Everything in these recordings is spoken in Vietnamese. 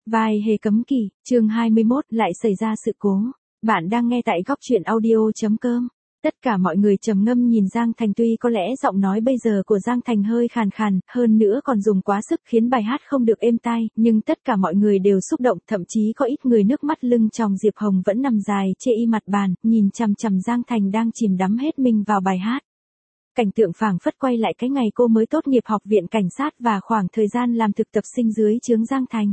Vai hề cấm kỵ, chương 21 lại xảy ra sự cố. Bạn đang nghe tại góc truyện audio.com. Tất cả mọi người trầm ngâm nhìn Giang Thành, tuy có lẽ giọng nói bây giờ của Giang Thành hơi khàn khàn, hơn nữa còn dùng quá sức khiến bài hát không được êm tai, nhưng tất cả mọi người đều xúc động, thậm chí có ít người nước mắt lưng tròng. Diệp Hồng vẫn nằm dài chê y mặt bàn, nhìn chằm chằm Giang Thành đang chìm đắm hết mình vào bài hát. Cảnh tượng phảng phất quay lại cái ngày cô mới tốt nghiệp học viện cảnh sát và khoảng thời gian làm thực tập sinh dưới trướng Giang Thành.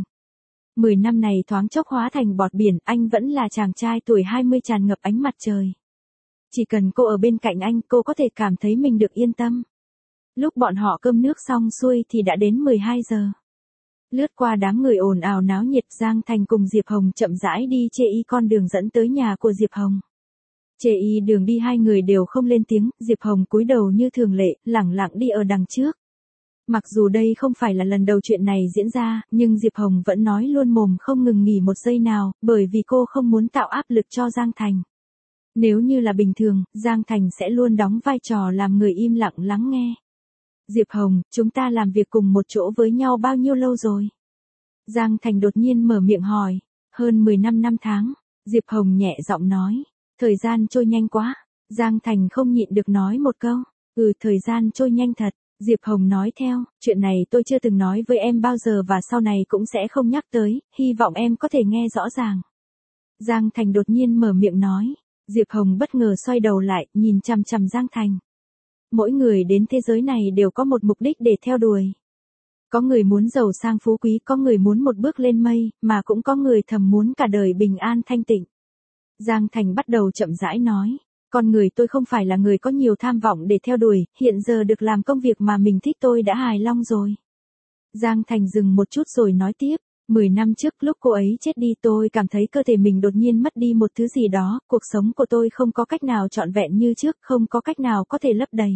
10 năm này thoáng chốc hóa thành bọt biển, anh vẫn là chàng trai tuổi 20 tràn ngập ánh mặt trời. Chỉ cần cô ở bên cạnh anh, cô có thể cảm thấy mình được yên tâm. Lúc bọn họ cơm nước xong xuôi thì đã đến 12 giờ. Lướt qua đám người ồn ào náo nhiệt, Giang Thành cùng Diệp Hồng chậm rãi đi chê y con đường dẫn tới nhà của Diệp Hồng. Chê y đường đi hai người đều không lên tiếng, Diệp Hồng cúi đầu như thường lệ, lẳng lặng đi ở đằng trước. Mặc dù đây không phải là lần đầu chuyện này diễn ra, nhưng Diệp Hồng vẫn nói luôn mồm không ngừng nghỉ một giây nào, bởi vì cô không muốn tạo áp lực cho Giang Thành. Nếu như là bình thường, Giang Thành sẽ luôn đóng vai trò làm người im lặng lắng nghe. Diệp Hồng, chúng ta làm việc cùng một chỗ với nhau bao nhiêu lâu rồi? Giang Thành đột nhiên mở miệng hỏi. Hơn 15 năm tháng, Diệp Hồng nhẹ giọng nói. Thời gian trôi nhanh quá. Giang Thành không nhịn được nói một câu. Thời gian trôi nhanh thật. Diệp Hồng nói theo, chuyện này tôi chưa từng nói với em bao giờ và sau này cũng sẽ không nhắc tới, hy vọng em có thể nghe rõ ràng. Giang Thành đột nhiên mở miệng nói. Diệp Hồng bất ngờ xoay đầu lại, nhìn chằm chằm Giang Thành. Mỗi người đến thế giới này đều có một mục đích để theo đuổi. Có người muốn giàu sang phú quý, có người muốn một bước lên mây, mà cũng có người thầm muốn cả đời bình an thanh tịnh. Giang Thành bắt đầu chậm rãi nói. Con người tôi không phải là người có nhiều tham vọng để theo đuổi, hiện giờ được làm công việc mà mình thích tôi đã hài lòng rồi. Giang Thành dừng một chút rồi nói tiếp. 10 năm trước lúc cô ấy chết đi tôi cảm thấy cơ thể mình đột nhiên mất đi một thứ gì đó, cuộc sống của tôi không có cách nào trọn vẹn như trước, không có cách nào có thể lấp đầy.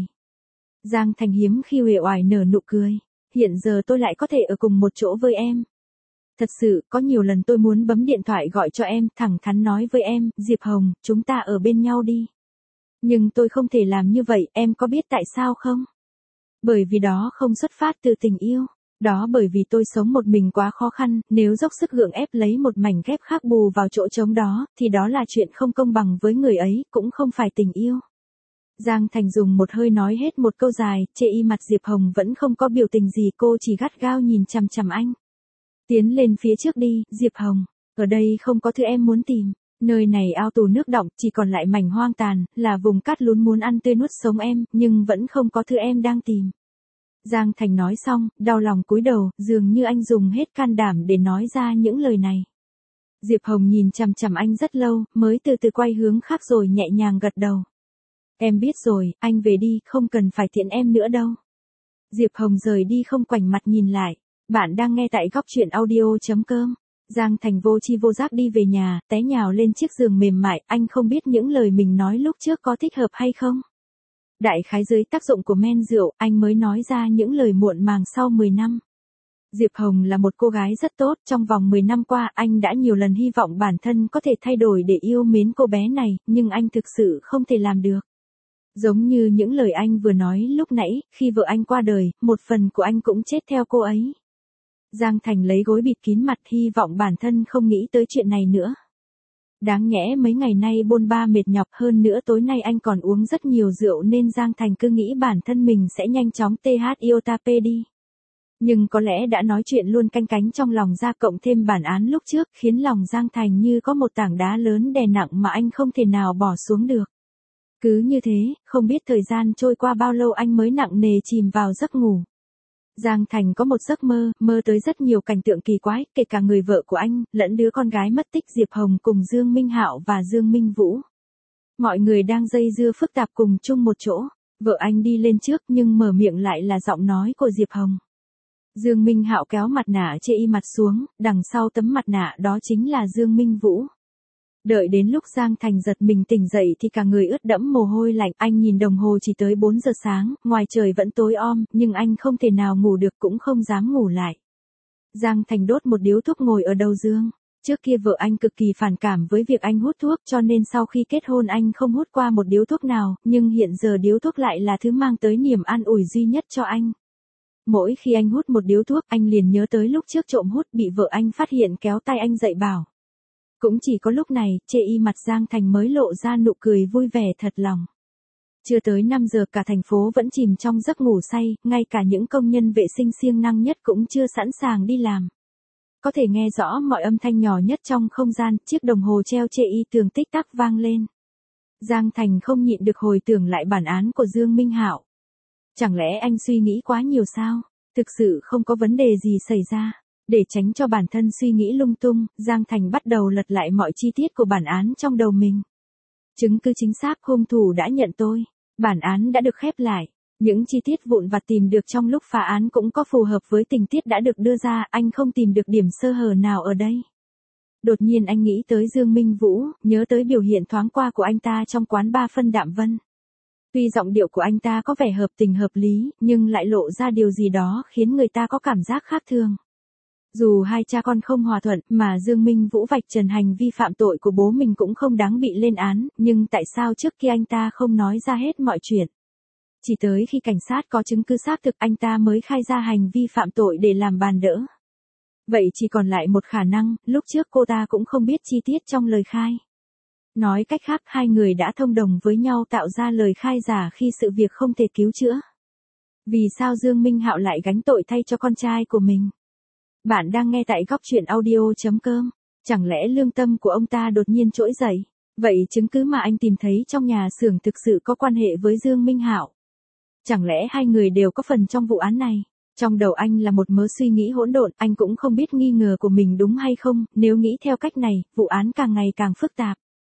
Giang Thành hiếm khi uể oải nở nụ cười. Hiện giờ tôi lại có thể ở cùng một chỗ với em. Thật sự, có nhiều lần tôi muốn bấm điện thoại gọi cho em, thẳng thắn nói với em, Diệp Hồng, chúng ta ở bên nhau đi. Nhưng tôi không thể làm như vậy, em có biết tại sao không? Bởi vì đó không xuất phát từ tình yêu. Đó bởi vì tôi sống một mình quá khó khăn, nếu dốc sức gượng ép lấy một mảnh ghép khác bù vào chỗ trống đó, thì đó là chuyện không công bằng với người ấy, cũng không phải tình yêu. Giang Thành dùng một hơi nói hết một câu dài, chê y mặt Diệp Hồng vẫn không có biểu tình gì, cô chỉ gắt gao nhìn chằm chằm anh. Tiến lên phía trước đi, Diệp Hồng, ở đây không có thứ em muốn tìm. Nơi này ao tù nước đọng, chỉ còn lại mảnh hoang tàn, là vùng cát lún muốn ăn tươi nuốt sống em, nhưng vẫn không có thứ em đang tìm. Giang Thành nói xong, đau lòng cúi đầu, dường như anh dùng hết can đảm để nói ra những lời này. Diệp Hồng nhìn chằm chằm anh rất lâu, mới từ từ quay hướng khác rồi nhẹ nhàng gật đầu. Em biết rồi, anh về đi, không cần phải tiễn em nữa đâu. Diệp Hồng rời đi không ngoảnh mặt nhìn lại. Bạn đang nghe tại góc truyện audio.com. Giang Thành vô tri vô giác đi về nhà, té nhào lên chiếc giường mềm mại, anh không biết những lời mình nói lúc trước có thích hợp hay không. Đại khái dưới tác dụng của men rượu, anh mới nói ra những lời muộn màng sau 10 năm. Diệp Hồng là một cô gái rất tốt, trong vòng 10 năm qua anh đã nhiều lần hy vọng bản thân có thể thay đổi để yêu mến cô bé này, nhưng anh thực sự không thể làm được. Giống như những lời anh vừa nói lúc nãy, khi vợ anh qua đời, một phần của anh cũng chết theo cô ấy. Giang Thành lấy gối bịt kín mặt, hy vọng bản thân không nghĩ tới chuyện này nữa. Đáng nhẽ mấy ngày nay bôn ba mệt nhọc, hơn nữa tối nay anh còn uống rất nhiều rượu nên Giang Thành cứ nghĩ bản thân mình sẽ nhanh chóng THIOTP đi. Nhưng có lẽ đã nói chuyện luôn canh cánh trong lòng ra, cộng thêm bản án lúc trước, khiến lòng Giang Thành như có một tảng đá lớn đè nặng mà anh không thể nào bỏ xuống được. Cứ như thế, không biết thời gian trôi qua bao lâu anh mới nặng nề chìm vào giấc ngủ. Giang Thành có một giấc mơ, mơ tới rất nhiều cảnh tượng kỳ quái, kể cả người vợ của anh, lẫn đứa con gái mất tích Diệp Hồng cùng Dương Minh Hạo và Dương Minh Vũ. Mọi người đang dây dưa phức tạp cùng chung một chỗ. Vợ anh đi lên trước nhưng mở miệng lại là giọng nói của Diệp Hồng. Dương Minh Hạo kéo mặt nạ chê y mặt xuống, đằng sau tấm mặt nạ đó chính là Dương Minh Vũ. Đợi đến lúc Giang Thành giật mình tỉnh dậy thì cả người ướt đẫm mồ hôi lạnh, anh nhìn đồng hồ chỉ tới 4 giờ sáng, ngoài trời vẫn tối om, nhưng anh không thể nào ngủ được cũng không dám ngủ lại. Giang Thành đốt một điếu thuốc ngồi ở đầu giường. Trước kia vợ anh cực kỳ phản cảm với việc anh hút thuốc, cho nên sau khi kết hôn anh không hút qua một điếu thuốc nào, nhưng hiện giờ điếu thuốc lại là thứ mang tới niềm an ủi duy nhất cho anh. Mỗi khi anh hút một điếu thuốc, anh liền nhớ tới lúc trước trộm hút bị vợ anh phát hiện kéo tay anh dậy bảo. Cũng chỉ có lúc này, chê y mặt Giang Thành mới lộ ra nụ cười vui vẻ thật lòng. Chưa tới 5 giờ cả thành phố vẫn chìm trong giấc ngủ say, ngay cả những công nhân vệ sinh siêng năng nhất cũng chưa sẵn sàng đi làm. Có thể nghe rõ mọi âm thanh nhỏ nhất trong không gian, chiếc đồng hồ treo chê y tường tích tắc vang lên. Giang Thành không nhịn được hồi tưởng lại bản án của Dương Minh Hạo. Chẳng lẽ anh suy nghĩ quá nhiều sao? Thực sự không có vấn đề gì xảy ra. Để tránh cho bản thân suy nghĩ lung tung, Giang Thành bắt đầu lật lại mọi chi tiết của bản án trong đầu mình. Chứng cứ chính xác, hung thủ đã nhận tôi. Bản án đã được khép lại. Những chi tiết vụn vặt tìm được trong lúc phá án cũng có phù hợp với tình tiết đã được đưa ra, anh không tìm được điểm sơ hở nào ở đây. Đột nhiên anh nghĩ tới Dương Minh Vũ, nhớ tới biểu hiện thoáng qua của anh ta trong quán bar Phân Đạm Vân. Tuy giọng điệu của anh ta có vẻ hợp tình hợp lý, nhưng lại lộ ra điều gì đó khiến người ta có cảm giác khác thường. Dù hai cha con không hòa thuận mà Dương Minh Vũ vạch trần hành vi phạm tội của bố mình cũng không đáng bị lên án, nhưng tại sao trước kia anh ta không nói ra hết mọi chuyện? Chỉ tới khi cảnh sát có chứng cứ xác thực anh ta mới khai ra hành vi phạm tội để làm bàn đỡ. Vậy chỉ còn lại một khả năng, lúc trước cô ta cũng không biết chi tiết trong lời khai. Nói cách khác, hai người đã thông đồng với nhau tạo ra lời khai giả khi sự việc không thể cứu chữa. Vì sao Dương Minh Hạo lại gánh tội thay cho con trai của mình? Bạn đang nghe tại góc truyện audio.com. Chẳng lẽ lương tâm của ông ta đột nhiên trỗi dậy? Vậy chứng cứ mà anh tìm thấy trong nhà xưởng thực sự có quan hệ với Dương Minh Hạo? Chẳng lẽ hai người đều có phần trong vụ án này? Trong đầu anh là một mớ suy nghĩ hỗn độn, anh cũng không biết nghi ngờ của mình đúng hay không, nếu nghĩ theo cách này, vụ án càng ngày càng phức tạp.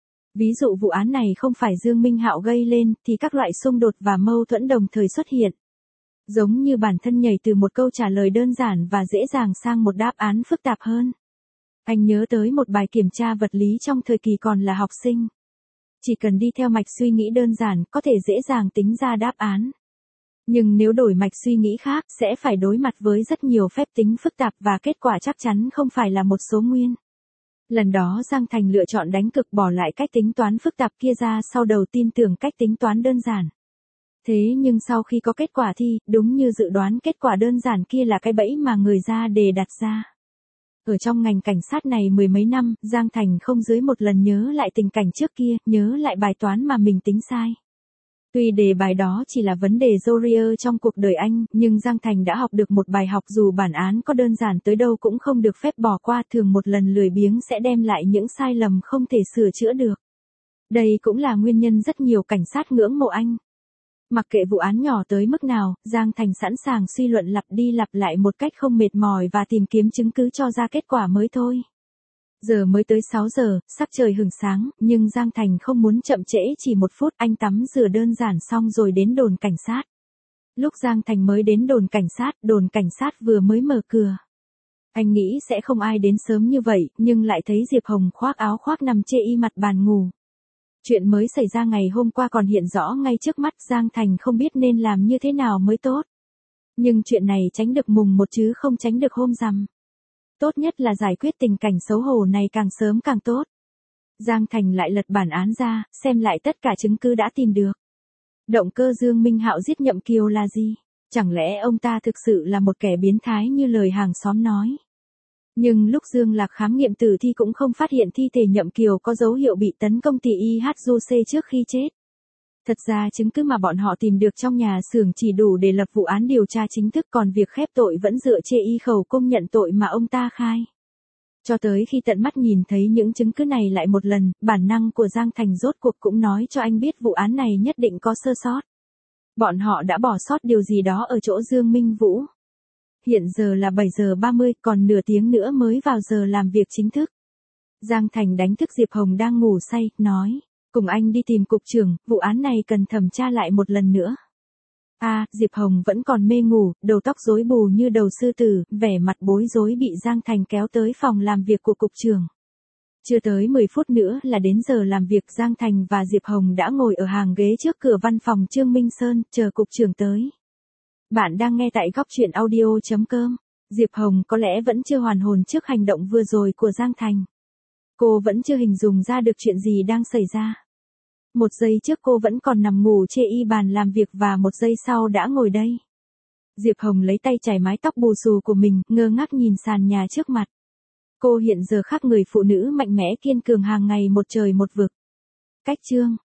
Ví dụ vụ án này không phải Dương Minh Hạo gây lên, thì các loại xung đột và mâu thuẫn đồng thời xuất hiện. Giống như bản thân nhảy từ một câu trả lời đơn giản và dễ dàng sang một đáp án phức tạp hơn. Anh nhớ tới một bài kiểm tra vật lý trong thời kỳ còn là học sinh. Chỉ cần đi theo mạch suy nghĩ đơn giản, có thể dễ dàng tính ra đáp án. Nhưng nếu đổi mạch suy nghĩ khác, sẽ phải đối mặt với rất nhiều phép tính phức tạp và kết quả chắc chắn không phải là một số nguyên. Lần đó Giang Thành lựa chọn đánh cực bỏ lại cách tính toán phức tạp kia ra, sau đầu tin tưởng cách tính toán đơn giản. Thế nhưng sau khi có kết quả thi, đúng như dự đoán, kết quả đơn giản kia là cái bẫy mà người ra đề đặt ra. Ở trong ngành cảnh sát này mười mấy năm, Giang Thành không dưới một lần nhớ lại tình cảnh trước kia, nhớ lại bài toán mà mình tính sai. Tuy đề bài đó chỉ là vấn đề Jorier trong cuộc đời anh, nhưng Giang Thành đã học được một bài học, dù bản án có đơn giản tới đâu cũng không được phép bỏ qua, thường một lần lười biếng sẽ đem lại những sai lầm không thể sửa chữa được. Đây cũng là nguyên nhân rất nhiều cảnh sát ngưỡng mộ anh. Mặc kệ vụ án nhỏ tới mức nào, Giang Thành sẵn sàng suy luận lặp đi lặp lại một cách không mệt mỏi và tìm kiếm chứng cứ cho ra kết quả mới thôi. Giờ mới tới 6 giờ, sắc trời hửng sáng, nhưng Giang Thành không muốn chậm trễ chỉ một phút, anh tắm rửa đơn giản xong rồi đến đồn cảnh sát. Lúc Giang Thành mới đến đồn cảnh sát vừa mới mở cửa. Anh nghĩ sẽ không ai đến sớm như vậy, nhưng lại thấy Diệp Hồng khoác áo khoác nằm chê y mặt bàn ngủ. Chuyện mới xảy ra ngày hôm qua còn hiện rõ ngay trước mắt, Giang Thành không biết nên làm như thế nào mới tốt. Nhưng chuyện này tránh được mùng một chứ không tránh được hôm rằm. Tốt nhất là giải quyết tình cảnh xấu hổ này càng sớm càng tốt. Giang Thành lại lật bản án ra, xem lại tất cả chứng cứ đã tìm được. Động cơ Dương Minh Hạo giết Nhậm Kiều là gì? Chẳng lẽ ông ta thực sự là một kẻ biến thái như lời hàng xóm nói? Nhưng lúc Dương Lạc khám nghiệm tử thi cũng không phát hiện thi thể Nhậm Kiều có dấu hiệu bị tấn công tỷ IHJC trước khi chết. Thật ra chứng cứ mà bọn họ tìm được trong nhà xưởng chỉ đủ để lập vụ án điều tra chính thức, còn việc khép tội vẫn dựa trên y khẩu công nhận tội mà ông ta khai. Cho tới khi tận mắt nhìn thấy những chứng cứ này lại một lần, bản năng của Giang Thành rốt cuộc cũng nói cho anh biết vụ án này nhất định có sơ sót. Bọn họ đã bỏ sót điều gì đó ở chỗ Dương Minh Vũ. Hiện giờ là 7 giờ 30, còn nửa tiếng nữa mới vào giờ làm việc chính thức. Giang Thành đánh thức Diệp Hồng đang ngủ say, nói, cùng anh đi tìm cục trưởng, vụ án này cần thẩm tra lại một lần nữa. Diệp Hồng vẫn còn mê ngủ, đầu tóc rối bù như đầu sư tử, vẻ mặt bối rối bị Giang Thành kéo tới phòng làm việc của cục trưởng. Chưa tới 10 phút nữa là đến giờ làm việc, Giang Thành và Diệp Hồng đã ngồi ở hàng ghế trước cửa văn phòng Trương Minh Sơn, chờ cục trưởng tới. Bạn đang nghe tại góc truyện audio.com. Diệp Hồng có lẽ vẫn chưa hoàn hồn trước hành động vừa rồi của Giang Thành. Cô vẫn chưa hình dung ra được chuyện gì đang xảy ra. Một giây trước cô vẫn còn nằm ngủ chê y bàn làm việc và một giây sau đã ngồi đây. Diệp Hồng lấy tay chải mái tóc bù xù của mình, ngơ ngác nhìn sàn nhà trước mặt. Cô hiện giờ khác người phụ nữ mạnh mẽ kiên cường hàng ngày một trời một vực. Cách chương